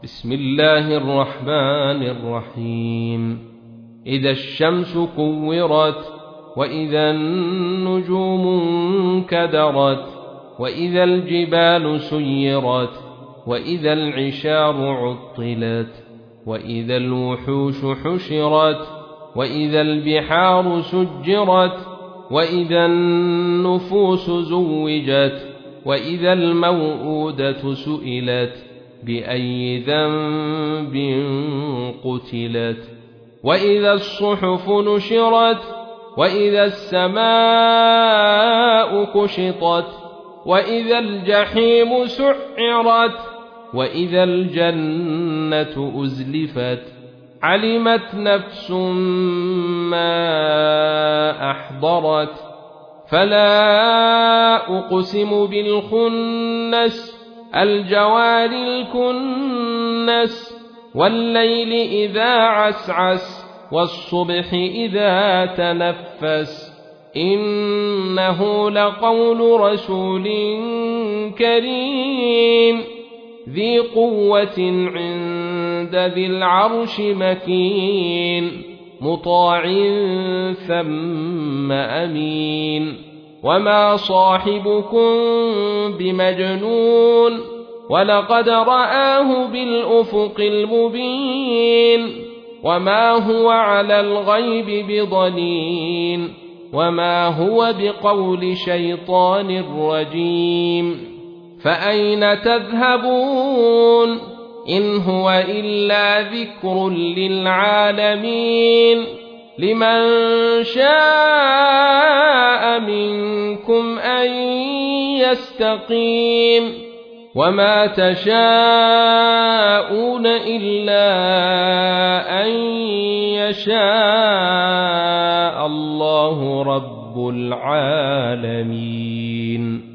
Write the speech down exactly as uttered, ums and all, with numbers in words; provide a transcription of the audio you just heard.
بسم الله الرحمن الرحيم إذا الشمس كورت وإذا النجوم انكدرت وإذا الجبال سيرت وإذا العشار عطلت وإذا الوحوش حشرت وإذا البحار سجرت وإذا النفوس زوجت وإذا الموءودة سئلت بأي ذنب قتلت وإذا الصحف نشرت وإذا السماء كشطت وإذا الجحيم سعرت وإذا الجنة أزلفت علمت نفس ما أحضرت فلا أقسم بالخنس الجوار الكنس والليل إذا عسعس والصبح إذا تنفس إنه لقول رسول كريم ذي قوة عند ذي العرش مكين مطاع ثم أمين وما صاحبكم بمجنون ولقد رآه بالأفق المبين وما هو على الغيب بضنين وما هو بقول شيطان رجيم فأين تذهبون إن هو إلا ذكر للعالمين لمن شاء منكم أن يستقيم وما تشاءون إلا أن يشاء الله رب العالمين.